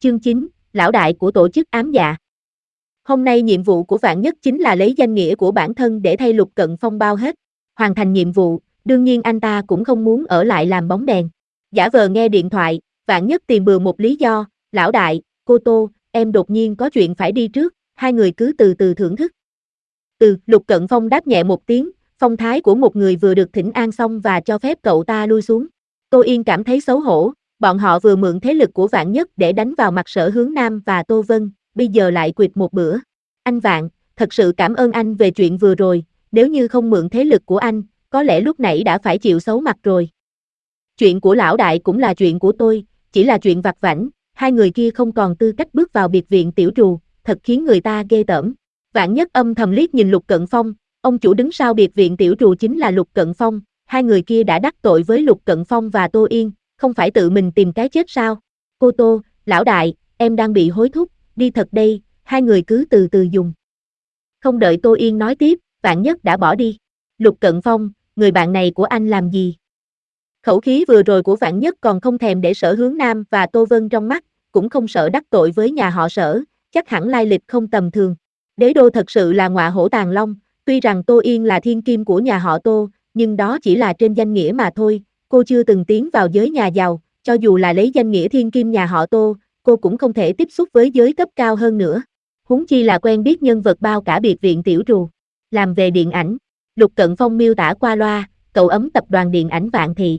Chương 9, lão đại của tổ chức ám dạ. Hôm nay nhiệm vụ của Vạn Nhất chính là lấy danh nghĩa của bản thân để thay Lục Cận Phong bao hết. Hoàn thành nhiệm vụ, đương nhiên anh ta cũng không muốn ở lại làm bóng đèn. Giả vờ nghe điện thoại, Vạn Nhất tìm bừa một lý do, lão đại, cô Tô, em đột nhiên có chuyện phải đi trước, hai người cứ từ từ thưởng thức. Lục Cận Phong đáp nhẹ một tiếng, phong thái của một người vừa được thỉnh an xong và cho phép cậu ta lui xuống. Tô Yên cảm thấy xấu hổ, bọn họ vừa mượn thế lực của Vạn Nhất để đánh vào mặt Sở Hướng Nam và Tô Vân, bây giờ lại quỵt một bữa. Anh Vạn, thật sự cảm ơn anh về chuyện vừa rồi, nếu như không mượn thế lực của anh, có lẽ lúc nãy đã phải chịu xấu mặt rồi. Chuyện của lão đại cũng là chuyện của tôi, chỉ là chuyện vặt vãnh, hai người kia không còn tư cách bước vào biệt viện tiểu trù, thật khiến người ta ghê tởm. Vạn Nhất âm thầm liếc nhìn Lục Cận Phong, ông chủ đứng sau biệt viện tiểu trù chính là Lục Cận Phong, hai người kia đã đắc tội với Lục Cận Phong và Tô Yên, không phải tự mình tìm cái chết sao? Cô Tô, lão đại, em đang bị hối thúc, đi thật đây, hai người cứ từ từ dùng. Không đợi Tô Yên nói tiếp, Vạn Nhất đã bỏ đi. Lục Cận Phong, người bạn này của anh làm gì? Khẩu khí vừa rồi của Vạn Nhất còn không thèm để Sở Hướng Nam và Tô Vân trong mắt, cũng không sợ đắc tội với nhà họ Sở, chắc hẳn lai lịch không tầm thường. Đế đô thật sự là ngọa hổ tàng long, tuy rằng Tô Yên là thiên kim của nhà họ Tô, nhưng đó chỉ là trên danh nghĩa mà thôi, cô chưa từng tiến vào giới nhà giàu, cho dù là lấy danh nghĩa thiên kim nhà họ Tô, cô cũng không thể tiếp xúc với giới cấp cao hơn nữa. Huống chi là quen biết nhân vật bao cả biệt viện tiểu trù. Làm về điện ảnh, Lục Cận Phong miêu tả qua loa, cậu ấm tập đoàn điện ảnh Vạn Thị.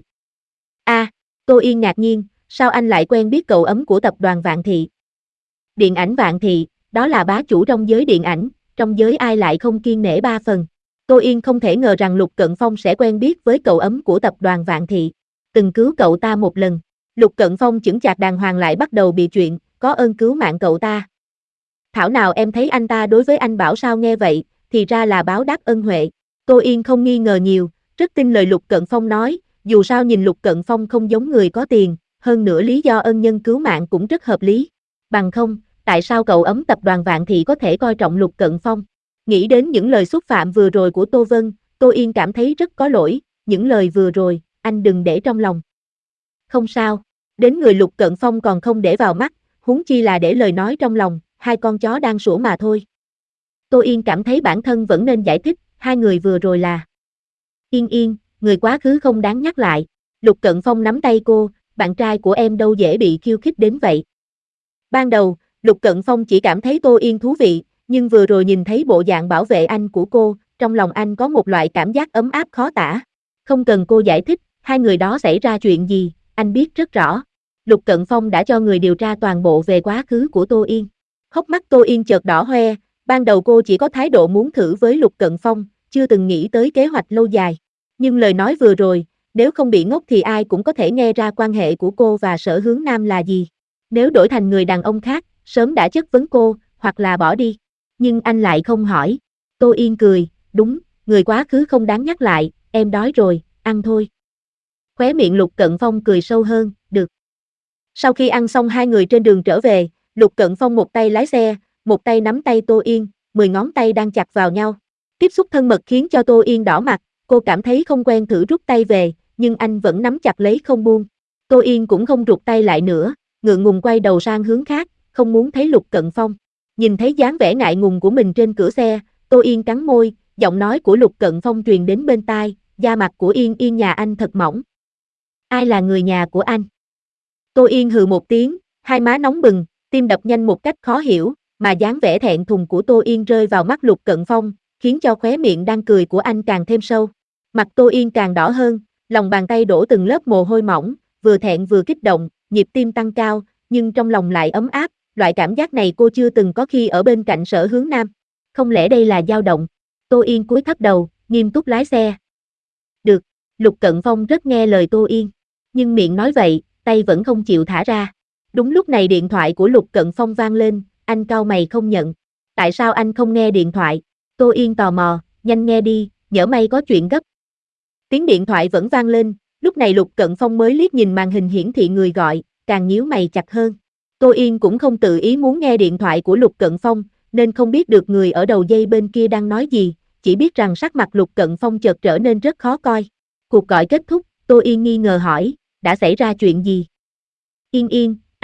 Tô Yên ngạc nhiên, sao anh lại quen biết cậu ấm của tập đoàn Vạn Thị? Điện ảnh Vạn Thị, đó là bá chủ trong giới điện ảnh, trong giới ai lại không kiêng nể ba phần. Tô Yên không thể ngờ rằng Lục Cận Phong sẽ quen biết với cậu ấm của tập đoàn Vạn Thị, từng cứu cậu ta một lần. Lục Cận Phong chững chạc đàng hoàng lại bắt đầu bị chuyện, có ơn cứu mạng cậu ta. Thảo nào em thấy anh ta đối với anh bảo sao nghe vậy, thì ra là báo đáp ân huệ. Tô Yên không nghi ngờ nhiều, rất tin lời Lục Cận Phong nói, dù sao nhìn Lục Cận Phong không giống người có tiền, hơn nữa lý do ân nhân cứu mạng cũng rất hợp lý. Bằng không, tại sao cậu ấm tập đoàn Vạn Thị có thể coi trọng Lục Cận Phong? Nghĩ đến những lời xúc phạm vừa rồi của Tô Vân, Tô Yên cảm thấy rất có lỗi, những lời vừa rồi, anh đừng để trong lòng. Không sao, đến người Lục Cận Phong còn không để vào mắt, huống chi là để lời nói trong lòng, hai con chó đang sủa mà thôi. Tô Yên cảm thấy bản thân vẫn nên giải thích, hai người vừa rồi là Yên, người quá khứ không đáng nhắc lại. Lục Cận Phong nắm tay cô, bạn trai của em đâu dễ bị khiêu khích đến vậy. Ban đầu, Lục Cận Phong chỉ cảm thấy Tô Yên thú vị, nhưng vừa rồi nhìn thấy bộ dạng bảo vệ anh của cô, trong lòng anh có một loại cảm giác ấm áp khó tả. Không cần cô giải thích, hai người đó xảy ra chuyện gì, anh biết rất rõ. Lục Cận Phong đã cho người điều tra toàn bộ về quá khứ của Tô Yên. Hốc mắt Tô Yên chợt đỏ hoe, ban đầu cô chỉ có thái độ muốn thử với Lục Cận Phong, chưa từng nghĩ tới kế hoạch lâu dài. Nhưng lời nói vừa rồi, nếu không bị ngốc thì ai cũng có thể nghe ra quan hệ của cô và Sở Hướng Nam là gì. Nếu đổi thành người đàn ông khác, sớm đã chất vấn cô, hoặc là bỏ đi. Nhưng anh lại không hỏi. Tô Yên cười, đúng, người quá khứ không đáng nhắc lại, em đói rồi, ăn thôi. Khóe miệng Lục Cận Phong cười sâu hơn, được. Sau khi ăn xong hai người trên đường trở về, Lục Cận Phong một tay lái xe, một tay nắm tay Tô Yên, 10 ngón tay đang chặt vào nhau. Tiếp xúc thân mật khiến cho Tô Yên đỏ mặt, cô cảm thấy không quen thử rút tay về, nhưng anh vẫn nắm chặt lấy không buông. Tô Yên cũng không rụt tay lại nữa, ngượng ngùng quay đầu sang hướng khác, không muốn thấy Lục Cận Phong. Nhìn thấy dáng vẻ ngại ngùng của mình trên cửa xe, Tô Yên cắn môi, giọng nói của Lục Cận Phong truyền đến bên tai, da mặt của Yên nhà anh thật mỏng. Ai là người nhà của anh? Tô Yên hừ một tiếng, hai má nóng bừng, tim đập nhanh một cách khó hiểu, mà dáng vẻ thẹn thùng của Tô Yên rơi vào mắt Lục Cận Phong, khiến cho khóe miệng đang cười của anh càng thêm sâu. Mặt Tô Yên càng đỏ hơn, lòng bàn tay đổ từng lớp mồ hôi mỏng, vừa thẹn vừa kích động, nhịp tim tăng cao, nhưng trong lòng lại ấm áp, loại cảm giác này cô chưa từng có khi ở bên cạnh Sở Hướng Nam. Không lẽ đây là dao động? Tô Yên cúi thấp đầu, nghiêm túc lái xe. Được, Lục Cận Phong rất nghe lời Tô Yên, nhưng miệng nói vậy, tay vẫn không chịu thả ra. Đúng lúc này điện thoại của Lục Cận Phong vang lên, anh cau mày không nhận. Tại sao anh không nghe điện thoại? Tô Yên tò mò, nhanh nghe đi, nhỡ may có chuyện gấp. Tiếng điện thoại vẫn vang lên, lúc này Lục Cận Phong mới liếc nhìn màn hình hiển thị người gọi, càng nhíu mày chặt hơn. Tô Yên cũng không tự ý muốn nghe điện thoại của Lục Cận Phong, nên không biết được người ở đầu dây bên kia đang nói gì, chỉ biết rằng sắc mặt Lục Cận Phong chợt trở nên rất khó coi. Cuộc gọi kết thúc, Tô Yên nghi ngờ hỏi, đã xảy ra chuyện gì? Yên,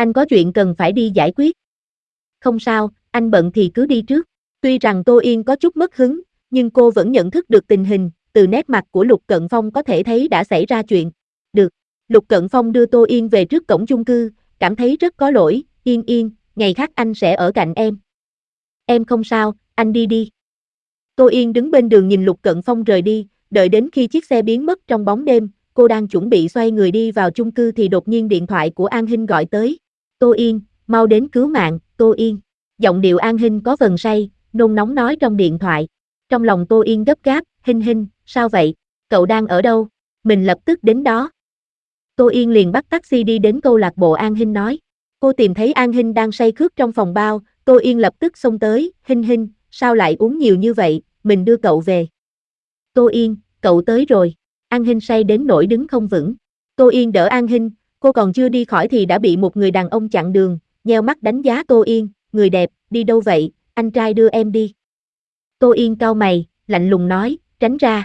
Anh có chuyện cần phải đi giải quyết. Không sao, anh bận thì cứ đi trước. Tuy rằng Tô Yên có chút mất hứng, nhưng cô vẫn nhận thức được tình hình, từ nét mặt của Lục Cận Phong có thể thấy đã xảy ra chuyện. Được. Lục Cận Phong đưa Tô Yên về trước cổng chung cư, cảm thấy rất có lỗi, Yên Yên, ngày khác anh sẽ ở cạnh em. Em không sao, anh đi đi. Tô Yên đứng bên đường nhìn Lục Cận Phong rời đi, đợi đến khi chiếc xe biến mất trong bóng đêm, cô đang chuẩn bị xoay người đi vào chung cư thì đột nhiên điện thoại của An Hinh gọi tới. Tô Yên, mau đến cứu mạng, Tô Yên. Giọng điệu An Hinh có phần say, nôn nóng nói trong điện thoại. Trong lòng Tô Yên gấp gáp, Hinh Hinh, sao vậy? Cậu đang ở đâu? Mình lập tức đến đó. Tô Yên liền bắt taxi đi đến câu lạc bộ An Hinh nói. Cô tìm thấy An Hinh đang say khướt trong phòng bao, Tô Yên lập tức xông tới, Hinh Hinh, sao lại uống nhiều như vậy, mình đưa cậu về. Tô Yên, cậu tới rồi. An Hinh say đến nỗi đứng không vững. Tô Yên đỡ An Hinh, cô còn chưa đi khỏi thì đã bị một người đàn ông chặn đường, nheo mắt đánh giá Tô Yên, người đẹp, đi đâu vậy, anh trai đưa em đi. Tô Yên cau mày, lạnh lùng nói, tránh ra.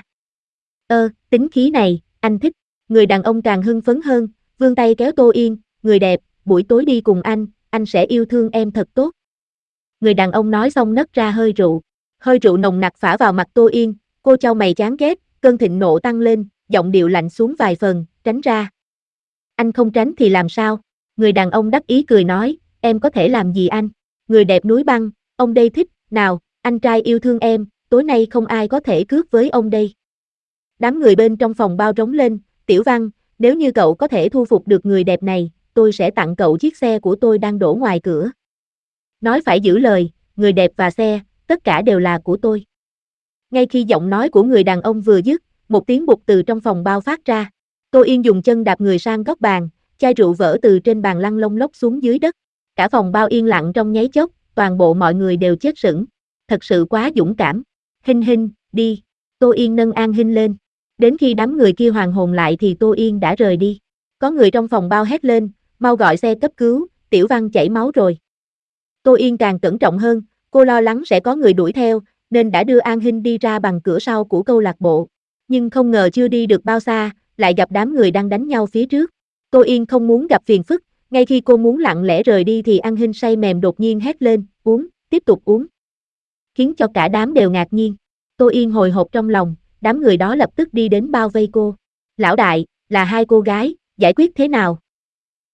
Tính khí này, anh thích. Người đàn ông càng hưng phấn hơn, vươn tay kéo Tô Yên, người đẹp, buổi tối đi cùng anh sẽ yêu thương em thật tốt. Người đàn ông nói xong nấc ra hơi rượu nồng nặc phả vào mặt Tô Yên, cô chau mày chán ghét, cơn thịnh nộ tăng lên, giọng điệu lạnh xuống vài phần, tránh ra. Anh không tránh thì làm sao? Người đàn ông đắc ý cười nói, em có thể làm gì anh? Người đẹp núi băng, ông đây thích, nào, anh trai yêu thương em, tối nay không ai có thể cướp với ông đây. Đám người bên trong phòng bao trống lên, Tiểu Văn, nếu như cậu có thể thu phục được người đẹp này, tôi sẽ tặng cậu chiếc xe của tôi đang đổ ngoài cửa. Nói phải giữ lời, người đẹp và xe, tất cả đều là của tôi. Ngay khi giọng nói của người đàn ông vừa dứt, một tiếng bụt từ trong phòng bao phát ra. Tô Yên dùng chân đạp người sang góc bàn, chai rượu vỡ từ trên bàn lăn lông lốc xuống dưới đất. Cả phòng bao yên lặng trong nháy chốc, toàn bộ mọi người đều chết sững. Thật sự quá dũng cảm. Hinh Hinh, đi. Tô Yên nâng An Hinh lên. Đến khi đám người kia hoàn hồn lại thì Tô Yên đã rời đi. Có người trong phòng bao hét lên, mau gọi xe cấp cứu, Tiểu Văn chảy máu rồi. Tô Yên càng cẩn trọng hơn, cô lo lắng sẽ có người đuổi theo, nên đã đưa An Hinh đi ra bằng cửa sau của câu lạc bộ. Nhưng không ngờ chưa đi được bao xa, lại gặp đám người đang đánh nhau phía trước. Tô Yên không muốn gặp phiền phức, ngay khi cô muốn lặng lẽ rời đi thì An Hinh say mềm đột nhiên hét lên, uống, tiếp tục uống. Khiến cho cả đám đều ngạc nhiên. Tô Yên hồi hộp trong lòng, đám người đó lập tức đi đến bao vây cô. Lão đại, là hai cô gái, giải quyết thế nào?